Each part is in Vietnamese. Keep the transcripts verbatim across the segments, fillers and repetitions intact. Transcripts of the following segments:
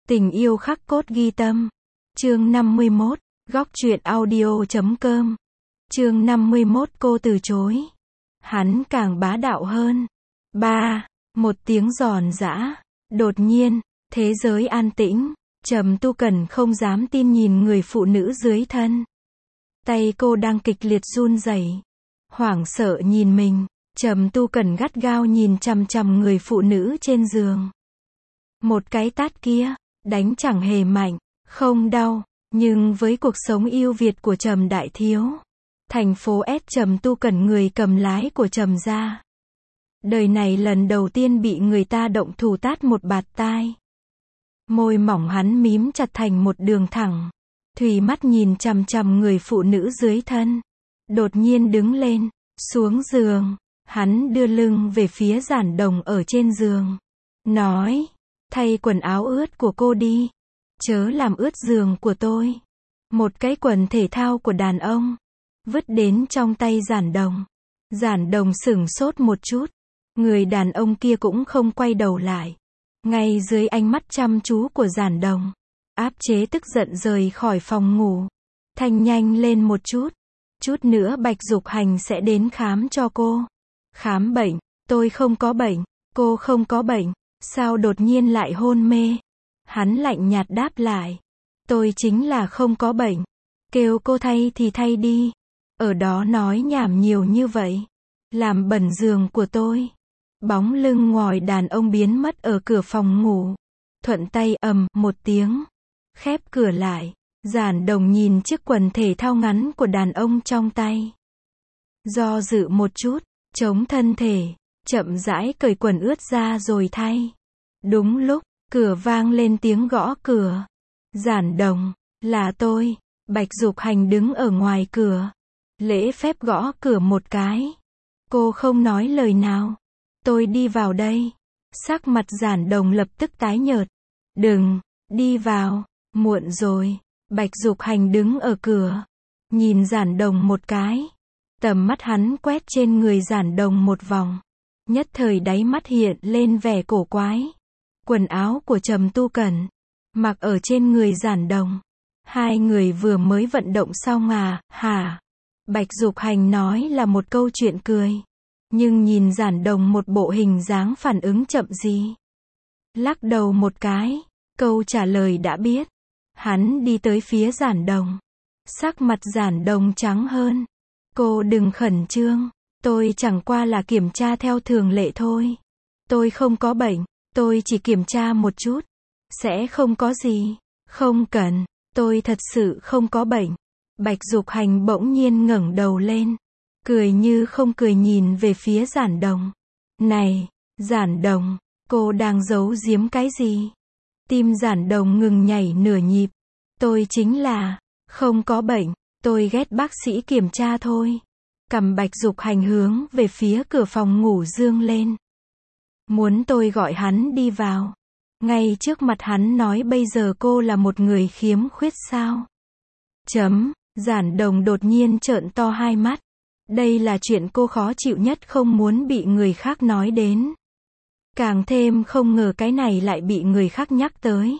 Tình yêu khắc cốt ghi tâm. Chương năm mươi mốt, góc truyện audio chấm com. Chương năm mươi mốt cô từ chối. Hắn càng bá đạo hơn. Ba, một tiếng giòn giã. Đột nhiên, thế giới an tĩnh. Trầm Tu Cẩn không dám tin nhìn người phụ nữ dưới thân. Tay cô đang kịch liệt run rẩy. Hoảng sợ nhìn mình. Trầm Tu Cẩn gắt gao nhìn chằm chằm người phụ nữ trên giường. Một cái tát kia, đánh chẳng hề mạnh, không đau, nhưng với cuộc sống yêu Việt của Trầm đại thiếu, thành phố S Trầm Tu Cẩn người cầm lái của Trầm gia, đời này lần đầu tiên bị người ta động thủ tát một bạt tai. Môi mỏng hắn mím chặt thành một đường thẳng, thùy mắt nhìn chằm chằm người phụ nữ dưới thân. Đột nhiên đứng lên, xuống giường, hắn đưa lưng về phía Giản Đồng ở trên giường, nói: thay quần áo ướt của cô đi, chớ làm ướt giường của tôi. Một cái quần thể thao của đàn ông, vứt đến trong tay Giản Đồng. Giản Đồng sửng sốt một chút, người đàn ông kia cũng không quay đầu lại. Ngay dưới ánh mắt chăm chú của Giản Đồng, áp chế tức giận rời khỏi phòng ngủ. Thanh nhanh lên một chút, chút nữa Bạch Dục Hành sẽ đến khám cho cô. Khám bệnh? Tôi không có bệnh. Cô không có bệnh, sao đột nhiên lại hôn mê? Hắn lạnh nhạt đáp lại: tôi chính là không có bệnh. Kêu cô thay thì thay đi. Ở đó nói nhảm nhiều như vậy, làm bẩn giường của tôi. Bóng lưng ngồi đàn ông biến mất ở cửa phòng ngủ. Thuận tay ầm một tiếng, khép cửa lại. Giản Đồng nhìn chiếc quần thể thao ngắn của đàn ông trong tay, do dự một chút, chống thân thể, chậm rãi cởi quần ướt ra rồi thay. Đúng lúc, cửa vang lên tiếng gõ cửa. Giản Đồng, là tôi. Bạch Dục Hành đứng ở ngoài cửa, lễ phép gõ cửa một cái. Cô không nói lời nào. Tôi đi vào đây. Sắc mặt Giản Đồng lập tức tái nhợt. Đừng, đi vào, muộn rồi. Bạch Dục Hành đứng ở cửa, nhìn Giản Đồng một cái. Tầm mắt hắn quét trên người Giản Đồng một vòng. Nhất thời đáy mắt hiện lên vẻ cổ quái. Quần áo của Trầm Tu Cẩn mặc ở trên người Giản Đồng. Hai người vừa mới vận động xong à, hả? Bạch Dục Hành nói là một câu chuyện cười. Nhưng nhìn Giản Đồng một bộ hình dáng phản ứng chậm gì. Lắc đầu một cái, câu trả lời đã biết. Hắn đi tới phía Giản Đồng. Sắc mặt Giản Đồng trắng hơn. Cô đừng khẩn trương. Tôi chẳng qua là kiểm tra theo thường lệ thôi. Tôi không có bệnh. Tôi chỉ kiểm tra một chút. Sẽ không có gì. Không cần. Tôi thật sự không có bệnh. Bạch Dục Hành bỗng nhiên ngẩng đầu lên, cười như không cười nhìn về phía Giản Đồng. Này, Giản Đồng, cô đang giấu giếm cái gì? Tim Giản Đồng ngừng nhảy nửa nhịp. Tôi chính là không có bệnh. Tôi ghét bác sĩ kiểm tra thôi. Cầm Bạch Dục Hành hướng về phía cửa phòng ngủ dương lên. Muốn tôi gọi hắn đi vào. Ngay trước mặt hắn nói bây giờ cô là một người khiếm khuyết sao? Chấm. Giản Đồng đột nhiên trợn to hai mắt. Đây là chuyện cô khó chịu nhất, không muốn bị người khác nói đến. Càng thêm không ngờ cái này lại bị người khác nhắc tới.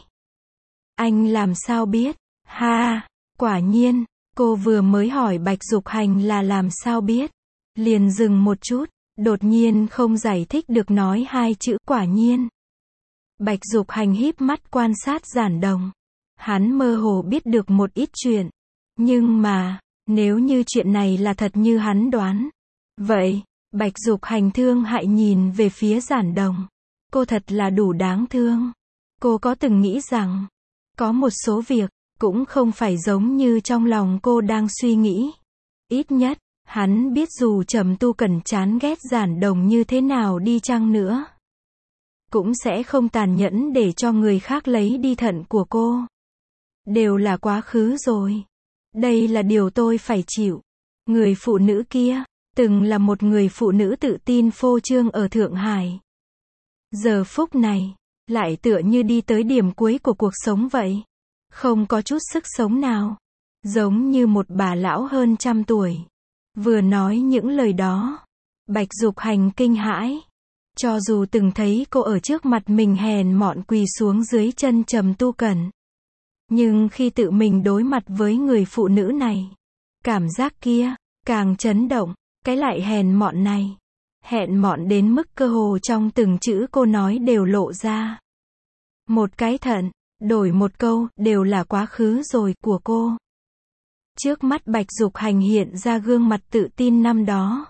Anh làm sao biết? Ha, quả nhiên. Cô vừa mới hỏi Bạch Dục Hành là làm sao biết. Liền dừng một chút, đột nhiên không giải thích được nói hai chữ quả nhiên. Bạch Dục Hành híp mắt quan sát Giản Đồng. Hắn mơ hồ biết được một ít chuyện. Nhưng mà, nếu như chuyện này là thật như hắn đoán, vậy, Bạch Dục Hành thương hại nhìn về phía Giản Đồng. Cô thật là đủ đáng thương. Cô có từng nghĩ rằng, có một số việc, cũng không phải giống như trong lòng cô đang suy nghĩ. Ít nhất, hắn biết dù Trầm Tu Cẩn chán ghét Giản Đồng như thế nào đi chăng nữa, cũng sẽ không tàn nhẫn để cho người khác lấy đi thận của cô. Đều là quá khứ rồi. Đây là điều tôi phải chịu. Người phụ nữ kia, từng là một người phụ nữ tự tin phô trương ở Thượng Hải. Giờ phút này, lại tựa như đi tới điểm cuối của cuộc sống vậy. Không có chút sức sống nào. Giống như một bà lão hơn trăm tuổi. Vừa nói những lời đó, Bạch Dục Hành kinh hãi. Cho dù từng thấy cô ở trước mặt mình hèn mọn quỳ xuống dưới chân Trầm Tu Cẩn. Nhưng khi tự mình đối mặt với người phụ nữ này, cảm giác kia, càng chấn động, cái lại hèn mọn này. Hèn mọn đến mức cơ hồ trong từng chữ cô nói đều lộ ra. Một cái thận, đổi một câu, đều là quá khứ rồi của cô. Trước mắt Bạch Dục Hành hiện ra gương mặt tự tin năm đó.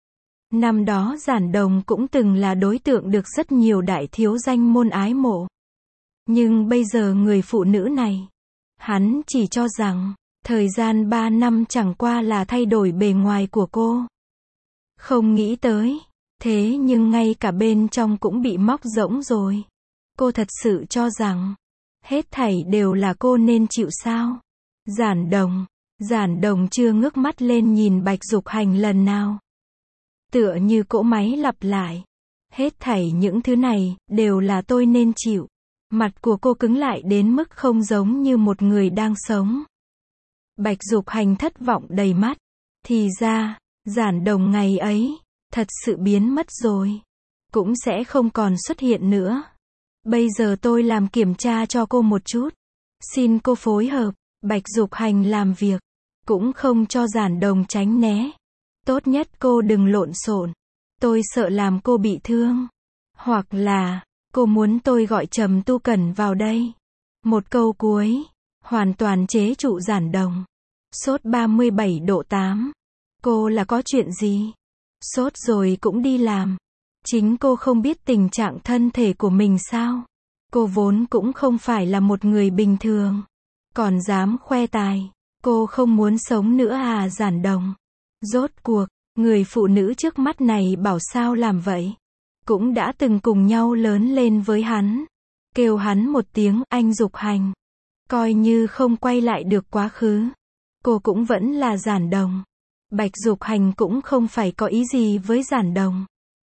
Năm đó Giản Đồng cũng từng là đối tượng được rất nhiều đại thiếu danh môn ái mộ. Nhưng bây giờ người phụ nữ này, hắn chỉ cho rằng, thời gian ba năm chẳng qua là thay đổi bề ngoài của cô. Không nghĩ tới, thế nhưng ngay cả bên trong cũng bị móc rỗng rồi. Cô thật sự cho rằng, hết thảy đều là cô nên chịu sao? Giản Đồng, Giản Đồng chưa ngước mắt lên nhìn Bạch Dục Hành lần nào. Tựa như cỗ máy lặp lại. Hết thảy những thứ này, đều là tôi nên chịu. Mặt của cô cứng lại đến mức không giống như một người đang sống. Bạch Dục Hành thất vọng đầy mắt. Thì ra, Giản Đồng ngày ấy, thật sự biến mất rồi. Cũng sẽ không còn xuất hiện nữa. Bây giờ tôi làm kiểm tra cho cô một chút. Xin cô phối hợp. Bạch Dục Hành làm việc. Cũng không cho Giản Đồng tránh né. Tốt nhất cô đừng lộn xộn. Tôi sợ làm cô bị thương. Hoặc là, cô muốn tôi gọi Trầm Tu Cẩn vào đây. Một câu cuối, hoàn toàn chế trụ Giản Đồng. Sốt ba mươi bảy độ tám. Cô là có chuyện gì? Sốt rồi cũng đi làm. Chính cô không biết tình trạng thân thể của mình sao? Cô vốn cũng không phải là một người bình thường. Còn dám khoe tài. Cô không muốn sống nữa à Giản Đồng? Rốt cuộc, người phụ nữ trước mắt này bảo sao làm vậy? Cũng đã từng cùng nhau lớn lên với hắn. Kêu hắn một tiếng anh Dục Hành. Coi như không quay lại được quá khứ. Cô cũng vẫn là Giản Đồng. Bạch Dục Hành cũng không phải có ý gì với Giản Đồng.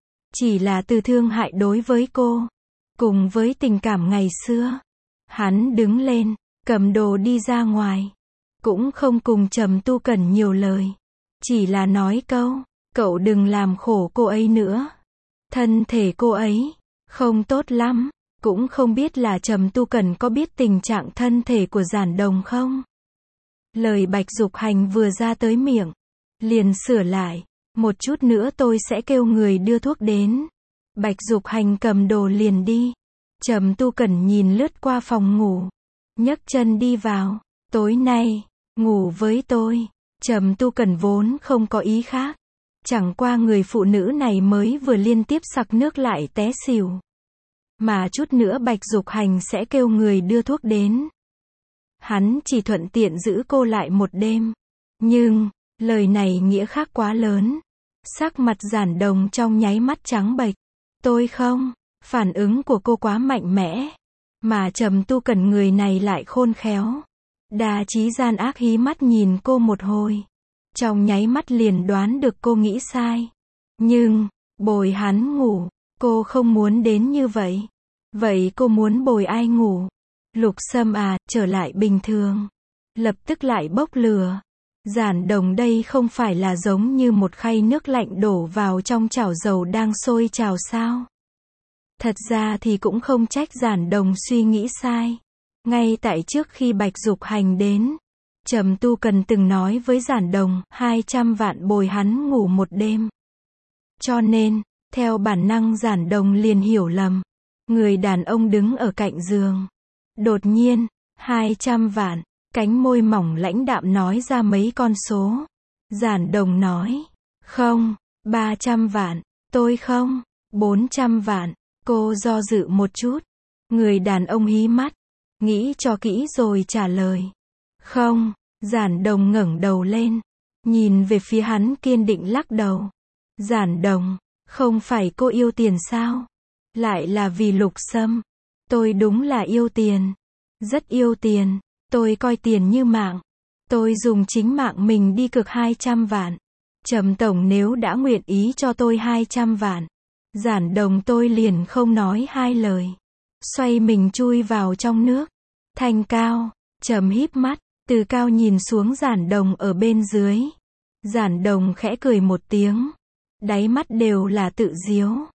Chỉ là từ thương hại đối với cô. Cùng với tình cảm ngày xưa. Hắn đứng lên, cầm đồ đi ra ngoài. Cũng không cùng Trầm Tu Cẩn nhiều lời. Chỉ là nói câu, cậu đừng làm khổ cô ấy nữa. Thân thể cô ấy, không tốt lắm. Cũng không biết là Trầm Tu Cẩn có biết tình trạng thân thể của Giản Đồng không? Lời Bạch Dục Hành vừa ra tới miệng. Liền sửa lại. Một chút nữa tôi sẽ kêu người đưa thuốc đến. Bạch Dục Hành cầm đồ liền đi. Trầm Tu Cẩn nhìn lướt qua phòng ngủ. Nhấc chân đi vào. Tối nay, ngủ với tôi. Trầm Tu Cẩn vốn không có ý khác. Chẳng qua người phụ nữ này mới vừa liên tiếp sặc nước lại té xỉu. Mà chút nữa Bạch Dục Hành sẽ kêu người đưa thuốc đến. Hắn chỉ thuận tiện giữ cô lại một đêm. Nhưng, lời này nghĩa khác quá lớn. Sắc mặt Giản Đồng trong nháy mắt trắng bệch. Tôi không. Phản ứng của cô quá mạnh mẽ. Mà Trầm Tu Cẩn người này lại khôn khéo. Đa trí gian ác hí mắt nhìn cô một hồi. Trong nháy mắt liền đoán được cô nghĩ sai. Nhưng, bồi hắn ngủ, cô không muốn đến như vậy. Vậy cô muốn bồi ai ngủ? Lục Sâm à, trở lại bình thường. Lập tức lại bốc lửa. Giản Đồng đây không phải là giống như một khay nước lạnh đổ vào trong chảo dầu đang sôi trào sao? Thật ra thì cũng không trách Giản Đồng suy nghĩ sai. Ngay tại trước khi Bạch Dục Hành đến, Trầm Tu Cần từng nói với Giản Đồng, hai trăm vạn bồi hắn ngủ một đêm. Cho nên, theo bản năng Giản Đồng liền hiểu lầm. Người đàn ông đứng ở cạnh giường. Đột nhiên, hai trăm vạn, cánh môi mỏng lãnh đạm nói ra mấy con số. Giản Đồng nói, không, ba trăm vạn, tôi không, bốn trăm vạn, cô do dự một chút. Người đàn ông hí mắt, nghĩ cho kỹ rồi trả lời. Không, Giản Đồng ngẩng đầu lên, nhìn về phía hắn kiên định lắc đầu. Giản Đồng, không phải cô yêu tiền sao? Lại là vì Lục Sâm. Tôi đúng là yêu tiền. Rất yêu tiền. Tôi coi tiền như mạng. Tôi dùng chính mạng mình đi cược hai trăm vạn. Trầm tổng nếu đã nguyện ý cho tôi hai trăm vạn. Giản Đồng tôi liền không nói hai lời. Xoay mình chui vào trong nước. Thanh Cao, Trầm híp mắt, từ cao nhìn xuống Giản Đồng ở bên dưới. Giản Đồng khẽ cười một tiếng. Đáy mắt đều là tự diếu.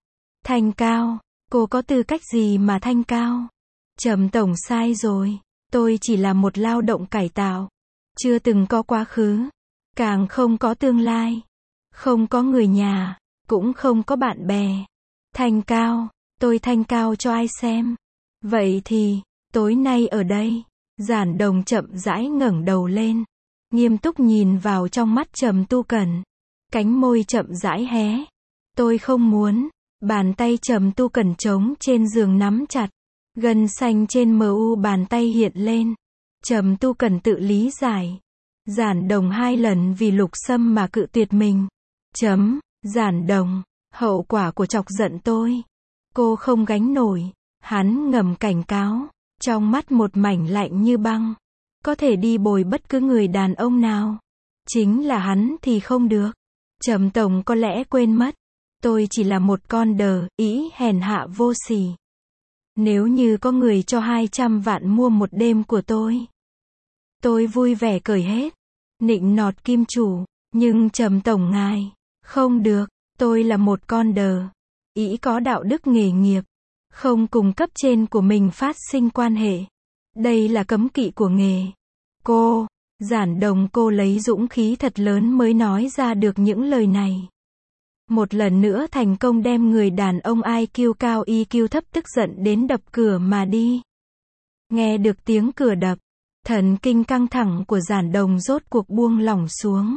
Thanh cao, cô có tư cách gì mà thanh cao? Trầm tổng sai rồi, tôi chỉ là một lao động cải tạo, chưa từng có quá khứ, càng không có tương lai, không có người nhà, cũng không có bạn bè. Thanh cao, tôi thanh cao cho ai xem? Vậy thì, tối nay ở đây, Giản Đồng chậm rãi ngẩng đầu lên, nghiêm túc nhìn vào trong mắt Trầm Tu Cẩn, cánh môi chậm rãi hé. Tôi không muốn. Bàn tay Trầm Tu Cẩn trống trên giường nắm chặt, gân xanh trên mờ u bàn tay hiện lên. Trầm Tu Cẩn tự lý giải. Giản Đồng hai lần vì Lục Sâm mà cự tuyệt mình. Chấm, Giản Đồng, hậu quả của chọc giận tôi, cô không gánh nổi. Hắn ngầm cảnh cáo, trong mắt một mảnh lạnh như băng. Có thể đi bồi bất cứ người đàn ông nào, chính là hắn thì không được. Trầm tổng có lẽ quên mất, tôi chỉ là một con đờ, ý hèn hạ vô sỉ. Nếu như có người cho hai trăm vạn mua một đêm của tôi, tôi vui vẻ cởi hết, nịnh nọt kim chủ, nhưng Trầm tổng ngài, không được, tôi là một con đờ, ý có đạo đức nghề nghiệp, không cùng cấp trên của mình phát sinh quan hệ. Đây là cấm kỵ của nghề. Cô, Giản Đồng cô lấy dũng khí thật lớn mới nói ra được những lời này. Một lần nữa thành công đem người đàn ông i kiu cao i kiu thấp tức giận đến đập cửa mà đi. Nghe được tiếng cửa đập, thần kinh căng thẳng của Giản Đồng rốt cuộc buông lỏng xuống.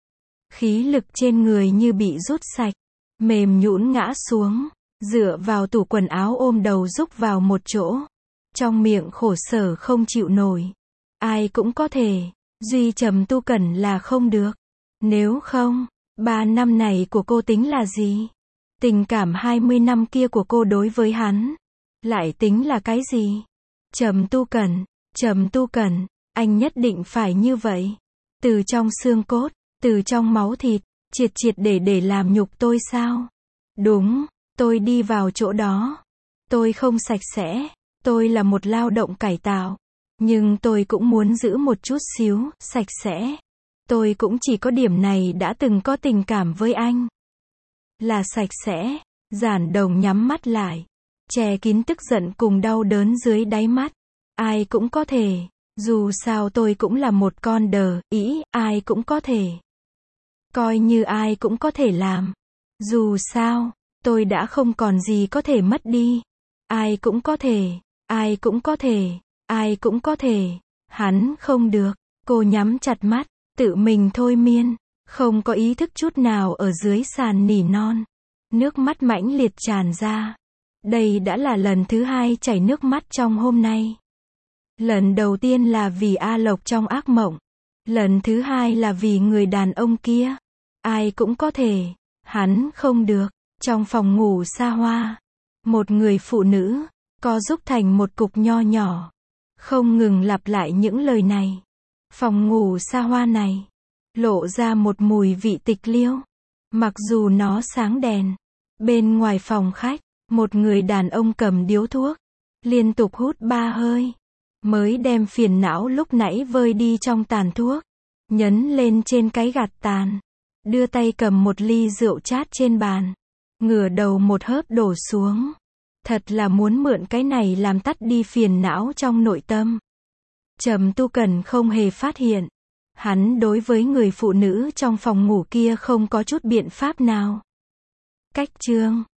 Khí lực trên người như bị rút sạch, mềm nhũn ngã xuống, dựa vào tủ quần áo ôm đầu rúc vào một chỗ. Trong miệng khổ sở không chịu nổi. Ai cũng có thể, duy Trầm Tu Cẩn là không được. Nếu không, ba năm này của cô tính là gì? Tình cảm hai mươi năm kia của cô đối với hắn, lại tính là cái gì? Trầm Tu Cẩn, Trầm Tu Cẩn, anh nhất định phải như vậy. Từ trong xương cốt, từ trong máu thịt, triệt triệt để để làm nhục tôi sao? Đúng, tôi đi vào chỗ đó. Tôi không sạch sẽ, tôi là một lao động cải tạo. Nhưng tôi cũng muốn giữ một chút xíu, sạch sẽ. Tôi cũng chỉ có điểm này đã từng có tình cảm với anh. Là sạch sẽ. Giản Đồng nhắm mắt lại, che kín tức giận cùng đau đớn dưới đáy mắt. Ai cũng có thể. Dù sao tôi cũng là một con đờ, ý, ai cũng có thể. Coi như ai cũng có thể làm. Dù sao, tôi đã không còn gì có thể mất đi. Ai cũng có thể, ai cũng có thể, ai cũng có thể. Hắn không được. Cô nhắm chặt mắt, tự mình thôi miên, không có ý thức chút nào ở dưới sàn nỉ non. Nước mắt mãnh liệt tràn ra. Đây đã là lần thứ hai chảy nước mắt trong hôm nay. Lần đầu tiên là vì A Lộc trong ác mộng. Lần thứ hai là vì người đàn ông kia. Ai cũng có thể. Hắn không được. Trong phòng ngủ xa hoa, một người phụ nữ, co rúc thành một cục nho nhỏ, không ngừng lặp lại những lời này. Phòng ngủ xa hoa này, lộ ra một mùi vị tịch liêu. Mặc dù nó sáng đèn, bên ngoài phòng khách, một người đàn ông cầm điếu thuốc, liên tục hút ba hơi, mới đem phiền não lúc nãy vơi đi trong tàn thuốc, nhấn lên trên cái gạt tàn, đưa tay cầm một ly rượu chát trên bàn, ngửa đầu một hớp đổ xuống. Thật là muốn mượn cái này làm tắt đi phiền não trong nội tâm. Trầm Tu Cẩn không hề phát hiện. Hắn đối với người phụ nữ trong phòng ngủ kia không có chút biện pháp nào. Cách chương